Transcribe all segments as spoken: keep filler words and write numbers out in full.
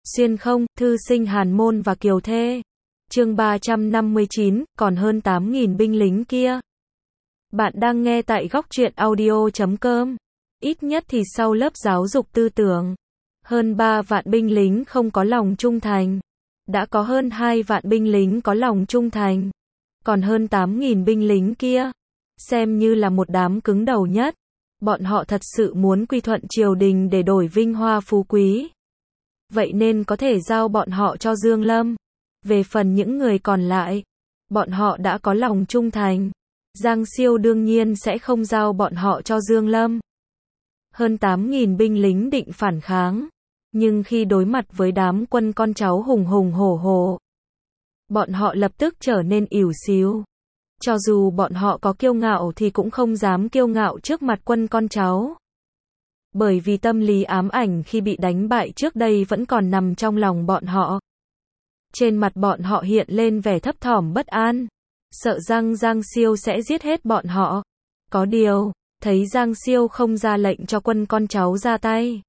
Xuyên không, thư sinh Hàn Môn và Kiều Thê. Chương ba trăm năm mươi chín, còn hơn tám nghìn binh lính kia. Bạn đang nghe tại góc truyện audio chấm com. Ít nhất thì sau lớp giáo dục tư tưởng, hơn ba vạn binh lính không có lòng trung thành. Đã có hơn hai vạn binh lính có lòng trung thành. Còn hơn tám nghìn binh lính kia, xem như là một đám cứng đầu nhất. Bọn họ thật sự muốn quy thuận triều đình để đổi vinh hoa phú quý. Vậy nên có thể giao bọn họ cho Dương Lâm. Về phần những người còn lại, bọn họ đã có lòng trung thành. Giang Siêu đương nhiên sẽ không giao bọn họ cho Dương Lâm. Hơn tám nghìn binh lính định phản kháng. Nhưng khi đối mặt với đám quân con cháu hùng hùng hổ hổ, bọn họ lập tức trở nên ỉu xìu. Cho dù bọn họ có kiêu ngạo thì cũng không dám kiêu ngạo trước mặt quân con cháu. Bởi vì tâm lý ám ảnh khi bị đánh bại trước đây vẫn còn nằm trong lòng bọn họ. Trên mặt bọn họ hiện lên vẻ thấp thỏm bất an, sợ rằng Giang Siêu sẽ giết hết bọn họ. Có điều, thấy Giang Siêu không ra lệnh cho quân con cháu ra tay,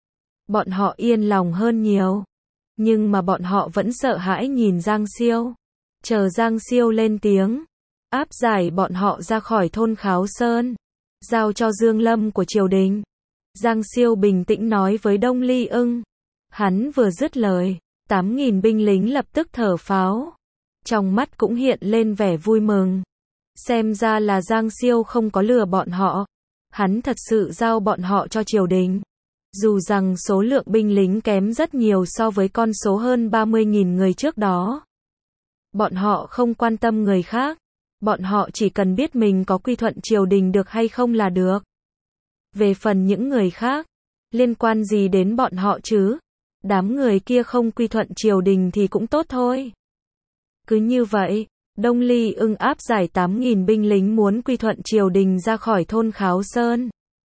bọn họ yên lòng hơn nhiều. Nhưng mà bọn họ vẫn sợ hãi nhìn Giang Siêu. Chờ Giang Siêu lên tiếng, áp giải bọn họ ra khỏi thôn Kháo Sơn, giao cho Dương Lâm của triều đình. Giang Siêu bình tĩnh nói với Đông Ly Ưng. Hắn vừa dứt lời, tám nghìn binh lính lập tức thở pháo. Trong mắt cũng hiện lên vẻ vui mừng. Xem ra là Giang Siêu không có lừa bọn họ. Hắn thật sự giao bọn họ cho triều đình. Dù rằng số lượng binh lính kém rất nhiều so với con số hơn ba mươi nghìn người trước đó. Bọn họ không quan tâm người khác. Bọn họ chỉ cần biết mình có quy thuận triều đình được hay không là được. Về phần những người khác, liên quan gì đến bọn họ chứ? Đám người kia không quy thuận triều đình thì cũng tốt thôi. Cứ như vậy, Đông Ly Ưng áp giải tám nghìn binh lính muốn quy thuận triều đình ra khỏi thôn Kháo Sơn.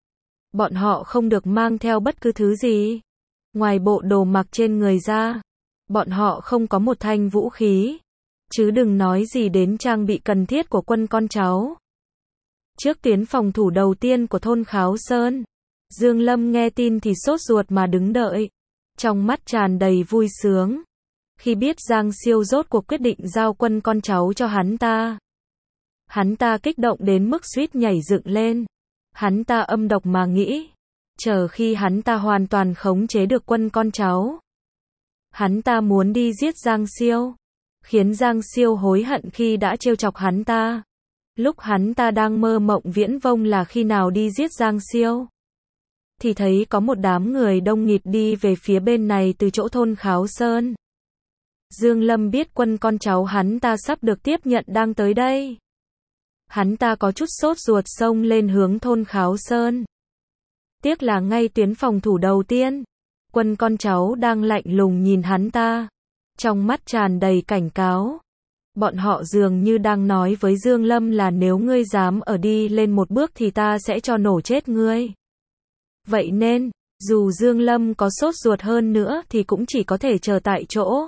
Bọn họ không được mang theo bất cứ thứ gì. Ngoài bộ đồ mặc trên người ra, bọn họ không có một thanh vũ khí. Chứ đừng nói gì đến trang bị cần thiết của quân con cháu. Trước tuyến phòng thủ đầu tiên của thôn Kháo Sơn, Dương Lâm nghe tin thì sốt ruột mà đứng đợi. Trong mắt tràn đầy vui sướng. Khi biết Giang Siêu rốt cuộc quyết định giao quân con cháu cho hắn ta. Hắn ta kích động đến mức suýt nhảy dựng lên. Hắn ta âm độc mà nghĩ. Chờ khi hắn ta hoàn toàn khống chế được quân con cháu, hắn ta muốn đi giết Giang Siêu. Khiến Giang Siêu hối hận khi đã trêu chọc hắn ta. Lúc hắn ta đang mơ mộng viễn vông là khi nào đi giết Giang Siêu, thì thấy có một đám người đông nghịt đi về phía bên này từ chỗ thôn Kháo Sơn. Dương Lâm biết quân con cháu hắn ta sắp được tiếp nhận đang tới đây. Hắn ta có chút sốt ruột xông lên hướng thôn Kháo Sơn. Tiếc là ngay tuyến phòng thủ đầu tiên, quân con cháu đang lạnh lùng nhìn hắn ta. Trong mắt tràn đầy cảnh cáo. Bọn họ dường như đang nói với Dương Lâm là nếu ngươi dám ở đi lên một bước thì ta sẽ cho nổ chết ngươi. Vậy nên, dù Dương Lâm có sốt ruột hơn nữa thì cũng chỉ có thể chờ tại chỗ.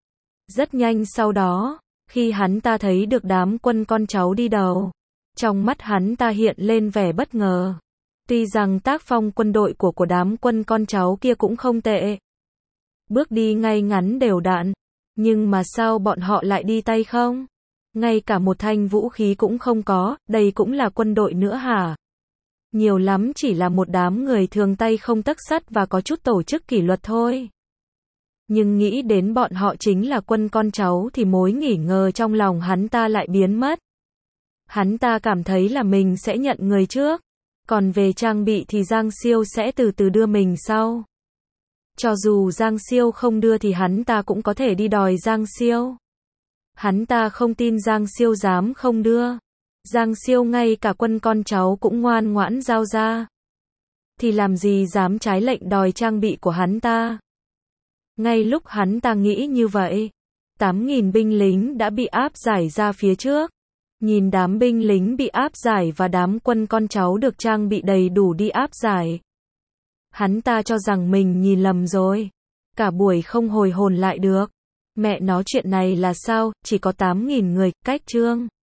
Rất nhanh sau đó, khi hắn ta thấy được đám quân con cháu đi đầu, trong mắt hắn ta hiện lên vẻ bất ngờ. Tuy rằng tác phong quân đội của của đám quân con cháu kia cũng không tệ. Bước đi ngay ngắn đều đặn. Nhưng mà sao bọn họ lại đi tay không? Ngay cả một thanh vũ khí cũng không có, đây cũng là quân đội nữa hả? Nhiều lắm chỉ là một đám người thường tay không tấc sắt và có chút tổ chức kỷ luật thôi. Nhưng nghĩ đến bọn họ chính là quân con cháu thì mối nghi ngờ trong lòng hắn ta lại biến mất. Hắn ta cảm thấy là mình sẽ nhận người trước. Còn về trang bị thì Giang Siêu sẽ từ từ đưa mình sau. Cho dù Giang Siêu không đưa thì hắn ta cũng có thể đi đòi Giang Siêu. Hắn ta không tin Giang Siêu dám không đưa. Giang Siêu ngay cả quân con cháu cũng ngoan ngoãn giao ra. Thì làm gì dám trái lệnh đòi trang bị của hắn ta. Ngay lúc hắn ta nghĩ như vậy, tám nghìn binh lính đã bị áp giải ra phía trước. Nhìn đám binh lính bị áp giải và đám quân con cháu được trang bị đầy đủ đi áp giải. Hắn ta cho rằng mình nhìn lầm rồi. Cả buổi không hồi hồn lại được. Mẹ nói chuyện này là sao, chỉ có tám nghìn người, cách chương.